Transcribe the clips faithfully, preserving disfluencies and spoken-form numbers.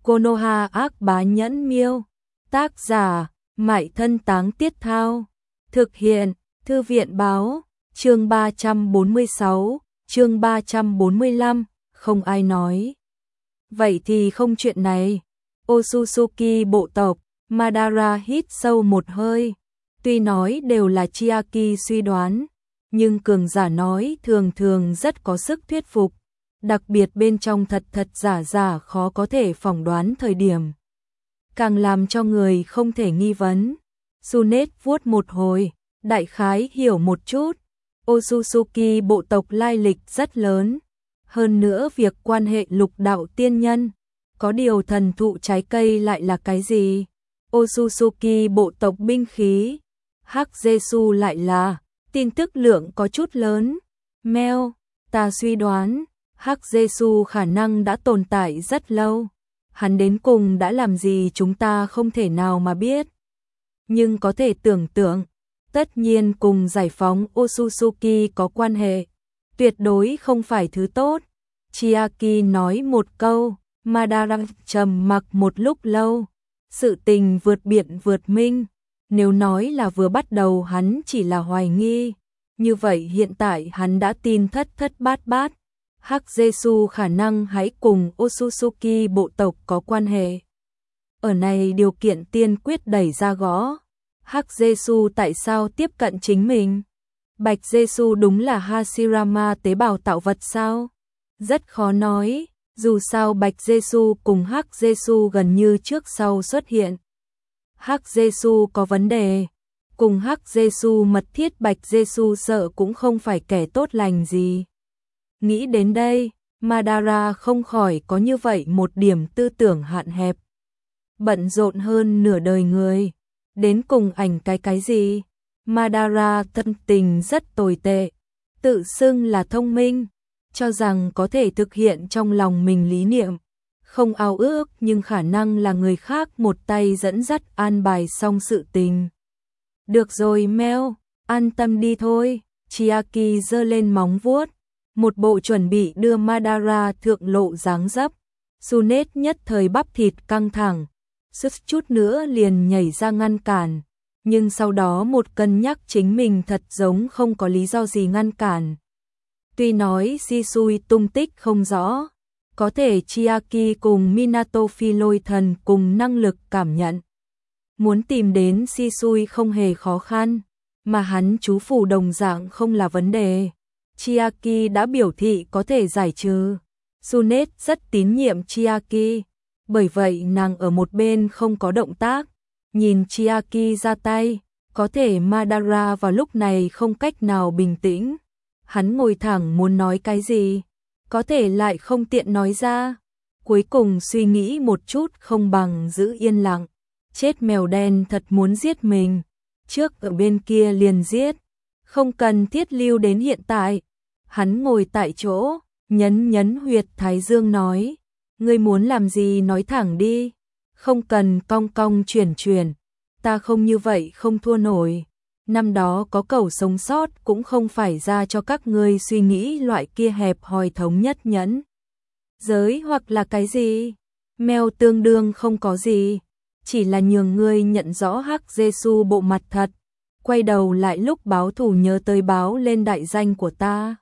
Konoha ác bá nhẫn miêu. Tác giả, Mại Thân Táng Tiết Thao. Thực hiện, Thư viện báo, chương ba trăm bốn mươi sáu, chương ba trăm bốn mươi lăm, không ai nói. Vậy thì không chuyện này. Otsutsuki bộ tộc, Madara hít sâu một hơi. Tuy nói đều là Chiaki suy đoán, nhưng cường giả nói thường thường rất có sức thuyết phục. Đặc biệt bên trong thật thật giả giả khó có thể phỏng đoán thời điểm. Càng làm cho người không thể nghi vấn. Sunet vuốt một hồi, đại khái hiểu một chút. Otsutsuki bộ tộc lai lịch rất lớn. Hơn nữa việc quan hệ lục đạo tiên nhân. Có điều thần thụ trái cây lại là cái gì? Otsutsuki bộ tộc binh khí. Hắc Jesu lại là, tin tức lượng có chút lớn. Meo, ta suy đoán, Hắc Jesu khả năng đã tồn tại rất lâu. Hắn đến cùng đã làm gì chúng ta không thể nào mà biết. Nhưng có thể tưởng tượng, tất nhiên cùng giải phóng Otsutsuki có quan hệ. Tuyệt đối không phải thứ tốt. Chiaki nói một câu, Madara trầm mặc một lúc lâu. Sự tình vượt biển vượt minh. Nếu nói là vừa bắt đầu hắn chỉ là hoài nghi, như vậy hiện tại hắn đã tin thất thất bát bát. Hắc Jesu khả năng hãy cùng Otsutsuki bộ tộc có quan hệ. Ở này điều kiện tiên quyết đẩy ra gõ. Hắc Jesu tại sao tiếp cận chính mình? Bạch Jesu đúng là Hashirama tế bào tạo vật sao? Rất khó nói, dù sao Bạch Jesu cùng Hắc Jesu gần như trước sau xuất hiện. Hắc Jesu có vấn đề. Cùng Hắc Jesu mật thiết Bạch Jesu sợ cũng không phải kẻ tốt lành gì. Nghĩ đến đây, Madara không khỏi có như vậy một điểm tư tưởng hạn hẹp. Bận rộn hơn nửa đời người. Đến cùng ảnh cái cái gì? Madara tâm tình rất tồi tệ. Tự xưng là thông minh. Cho rằng có thể thực hiện trong lòng mình lý niệm. Không ao ước nhưng khả năng là người khác một tay dẫn dắt an bài xong sự tình. Được rồi Meo, an tâm đi thôi. Chiaki giơ lên móng vuốt. Một bộ chuẩn bị đưa Madara thượng lộ dáng dấp. Sunet nhất thời bắp thịt căng thẳng. Sức chút nữa liền nhảy ra ngăn cản. Nhưng sau đó một cân nhắc chính mình thật giống không có lý do gì ngăn cản. Tuy nói Shisui tung tích không rõ. Có thể Chiaki cùng Minato phi lôi thần cùng năng lực cảm nhận. Muốn tìm đến Shisui không hề khó khăn. Mà hắn chú phủ đồng dạng không là vấn đề. Chiaki đã biểu thị có thể giải trừ. Sunet rất tín nhiệm Chiaki. Bởi vậy nàng ở một bên không có động tác. Nhìn Chiaki ra tay. Có thể Madara vào lúc này không cách nào bình tĩnh. Hắn ngồi thẳng muốn nói cái gì. Có thể lại không tiện nói ra. Cuối cùng suy nghĩ một chút không bằng giữ yên lặng. Chết mèo đen thật muốn giết mình. Trước ở bên kia liền giết. Không cần thiết lưu đến hiện tại. Hắn ngồi tại chỗ, nhấn nhấn huyệt thái dương nói. Ngươi muốn làm gì nói thẳng đi. Không cần cong cong chuyển chuyển. Ta không như vậy không thua nổi. Năm đó có cầu sống sót cũng không phải ra cho các ngươi suy nghĩ loại kia hẹp hòi thống nhất nhẫn. Giới hoặc là cái gì? Mèo tương đương không có gì. Chỉ là nhường ngươi nhận rõ Hắc Jesu bộ mặt thật. Quay đầu lại lúc báo thù nhớ tới báo lên đại danh của ta.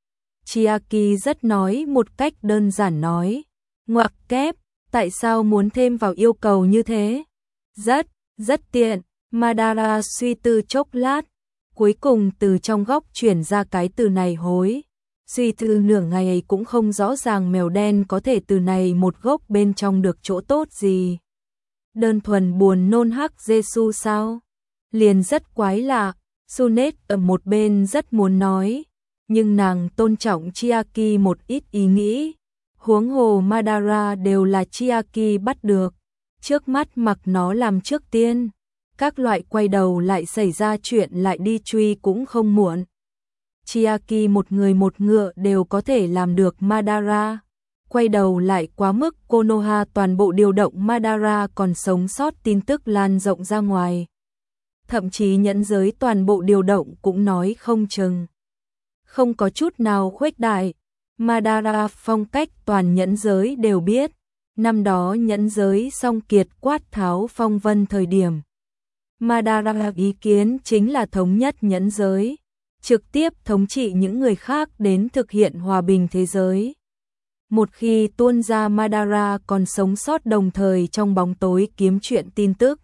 Chiaki rất nói một cách đơn giản nói. Ngoặc kép, tại sao muốn thêm vào yêu cầu như thế? Rất, rất tiện. Madara suy tư chốc lát. Cuối cùng từ trong góc chuyển ra cái từ này hối. Suy tư nửa ngày cũng không rõ ràng mèo đen có thể từ này một gốc bên trong được chỗ tốt gì. Đơn thuần buồn nôn Hắc Jesu sao? Liền rất quái lạ. Sunet ở một bên rất muốn nói. Nhưng nàng tôn trọng Chiaki một ít ý nghĩ. Huống hồ Madara đều là Chiaki bắt được. Trước mắt mặc nó làm trước tiên. Các loại quay đầu lại xảy ra chuyện lại đi truy cũng không muộn. Chiaki một người một ngựa đều có thể làm được Madara. Quay đầu lại quá mức Konoha toàn bộ điều động Madara còn sống sót tin tức lan rộng ra ngoài. Thậm chí nhẫn giới toàn bộ điều động cũng nói không chừng. Không có chút nào khuếch đại. Madara phong cách toàn nhẫn giới đều biết. Năm đó nhẫn giới song kiệt quát tháo phong vân thời điểm. Madara ý kiến chính là thống nhất nhẫn giới, trực tiếp thống trị những người khác đến thực hiện hòa bình thế giới. Một khi tuôn ra Madara còn sống sót đồng thời trong bóng tối kiếm chuyện tin tức,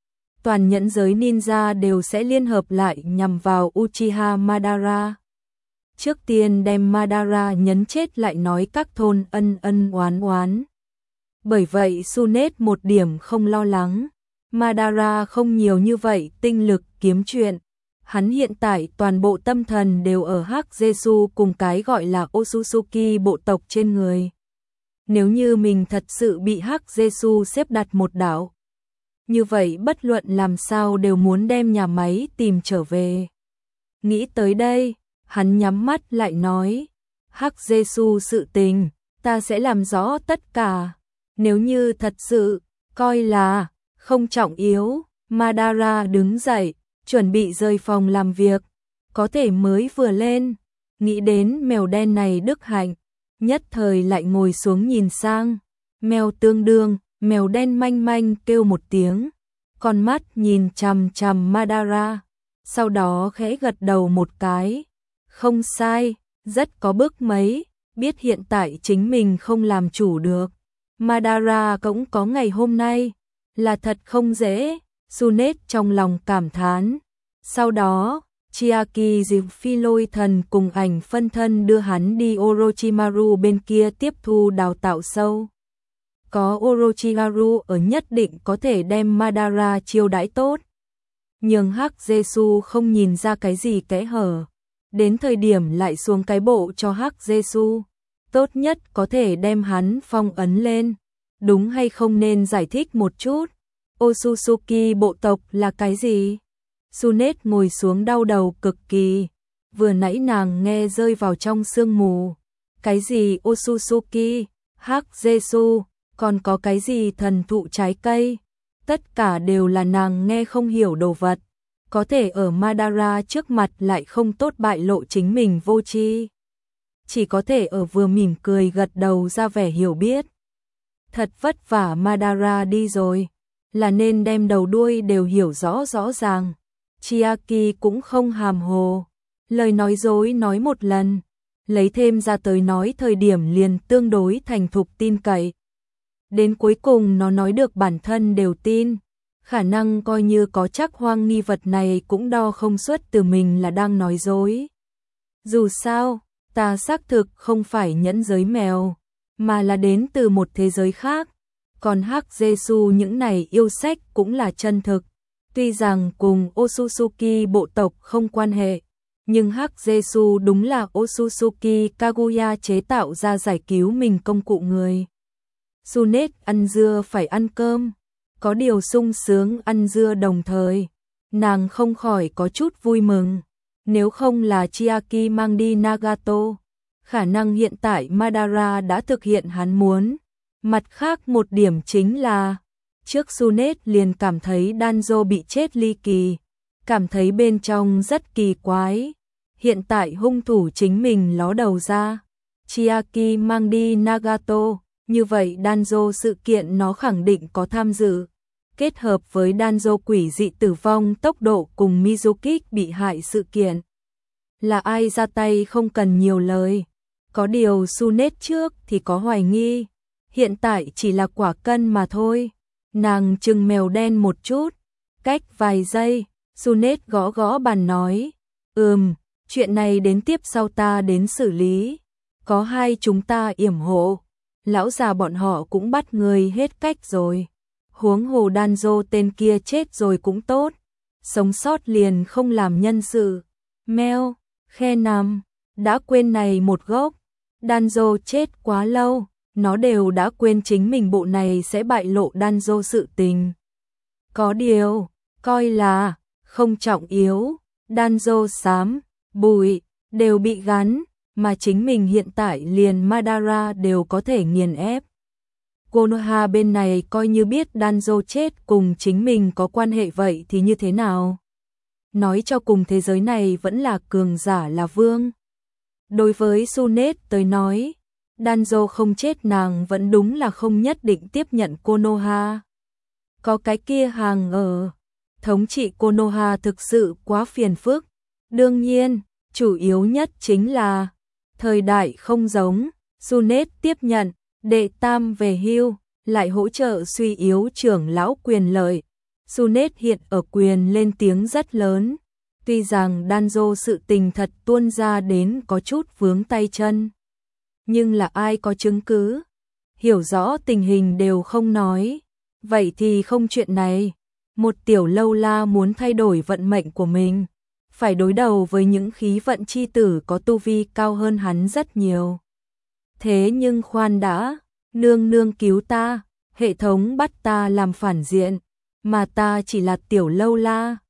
toàn nhẫn giới ninja đều sẽ liên hợp lại nhằm vào Uchiha Madara. Trước tiên đem Madara nhấn chết lại nói các thôn ân ân oán oán. Bởi vậy Sunet một điểm không lo lắng. Madara không nhiều như vậy tinh lực kiếm chuyện. Hắn hiện tại toàn bộ tâm thần đều ở Hắc Jesu cùng cái gọi là Otsutsuki bộ tộc trên người. Nếu như mình thật sự bị Hắc Jesu xếp đặt một đảo, như vậy bất luận làm sao đều muốn đem nhà máy tìm trở về. Nghĩ tới đây, hắn nhắm mắt lại nói, Hắc Jesu sự tình, ta sẽ làm rõ tất cả. Nếu như thật sự, coi là không trọng yếu, Madara đứng dậy, chuẩn bị rời phòng làm việc, có thể mới vừa lên, nghĩ đến mèo đen này đức hạnh, nhất thời lại ngồi xuống nhìn sang, mèo tương đương, mèo đen manh manh kêu một tiếng, con mắt nhìn chằm chằm Madara, sau đó khẽ gật đầu một cái, không sai, rất có bước mấy, biết hiện tại chính mình không làm chủ được. Madara cũng có ngày hôm nay, là thật không dễ, Sunet trong lòng cảm thán. Sau đó, Chiaki dịp phi lôi thần cùng ảnh phân thân đưa hắn đi Orochimaru bên kia tiếp thu đào tạo sâu. Có Orochimaru ở nhất định có thể đem Madara chiêu đãi tốt. Nhưng Hắc Jesu không nhìn ra cái gì kẽ hở. Đến thời điểm lại xuống cái bộ cho Hắc Jesu. Tốt nhất có thể đem hắn phong ấn lên. Đúng hay không nên giải thích một chút. Otsutsuki bộ tộc là cái gì? Sunet ngồi xuống đau đầu cực kỳ. Vừa nãy nàng nghe rơi vào trong sương mù. Cái gì Otsutsuki, Hắc Jesu, còn có cái gì thần thụ trái cây? Tất cả đều là nàng nghe không hiểu đồ vật. Có thể ở Madara trước mặt lại không tốt bại lộ chính mình vô tri. Chỉ có thể ở vừa mỉm cười gật đầu ra vẻ hiểu biết. Thật vất vả Madara đi rồi, là nên đem đầu đuôi đều hiểu rõ rõ ràng. Chiaki cũng không hàm hồ, lời nói dối nói một lần, lấy thêm ra tới nói thời điểm liền tương đối thành thục tin cậy. Đến cuối cùng nó nói được bản thân đều tin, khả năng coi như có chắc hoang nghi vật này cũng đo không xuất từ mình là đang nói dối. Dù sao, ta xác thực không phải nhẫn giới mèo, mà là đến từ một thế giới khác. Còn Hắc Jesu những này yêu sách cũng là chân thực. Tuy rằng cùng Otsutsuki bộ tộc không quan hệ, nhưng Hắc Jesu đúng là Otsutsuki Kaguya chế tạo ra giải cứu mình công cụ người. Sunet ăn dưa phải ăn cơm, có điều sung sướng ăn dưa đồng thời. Nàng không khỏi có chút vui mừng. Nếu không là Chiaki mang đi Nagato, khả năng hiện tại Madara đã thực hiện hắn muốn. Mặt khác một điểm chính là, trước Sunet liền cảm thấy Danzo bị chết ly kỳ, cảm thấy bên trong rất kỳ quái. Hiện tại hung thủ chính mình ló đầu ra, Chiaki mang đi Nagato, như vậy Danzo sự kiện nó khẳng định có tham dự. Kết hợp với Danzo quỷ dị tử vong tốc độ cùng Mizuki bị hại sự kiện. Là ai ra tay không cần nhiều lời. Có điều Sunet trước thì có hoài nghi, hiện tại chỉ là quả cân mà thôi. Nàng chừng mèo đen một chút, cách vài giây, Sunet gõ gõ bàn nói, ừm, chuyện này đến tiếp sau ta đến xử lý. Có hai chúng ta yểm hộ, lão già bọn họ cũng bắt người hết cách rồi. Huống hồ Danzo tên kia chết rồi cũng tốt, sống sót liền không làm nhân sự. Mèo, khe nằm, đã quên này một gốc. Danzo chết quá lâu, nó đều đã quên chính mình bộ này sẽ bại lộ Danzo sự tình. Có điều, coi là không trọng yếu, Danzo xám, bụi, đều bị gắn, mà chính mình hiện tại liền Madara đều có thể nghiền ép. Konoha bên này coi như biết Danzo chết cùng chính mình có quan hệ vậy thì như thế nào? Nói cho cùng thế giới này vẫn là cường giả là vương. Đối với Sunet tới nói, Danzo không chết nàng vẫn đúng là không nhất định tiếp nhận Konoha. Có cái kia hàng ở thống trị Konoha thực sự quá phiền phức. Đương nhiên, chủ yếu nhất chính là thời đại không giống, Junet tiếp nhận, đệ tam về hưu, lại hỗ trợ suy yếu trưởng lão quyền lợi. Junet hiện ở quyền lên tiếng rất lớn, tuy rằng Danzo sự tình thật tuôn ra đến có chút vướng tay chân. Nhưng là ai có chứng cứ, hiểu rõ tình hình đều không nói, vậy thì không chuyện này. Một tiểu lâu la muốn thay đổi vận mệnh của mình, phải đối đầu với những khí vận chi tử có tu vi cao hơn hắn rất nhiều. Thế nhưng khoan đã, nương nương cứu ta, hệ thống bắt ta làm phản diện, mà ta chỉ là tiểu lâu la,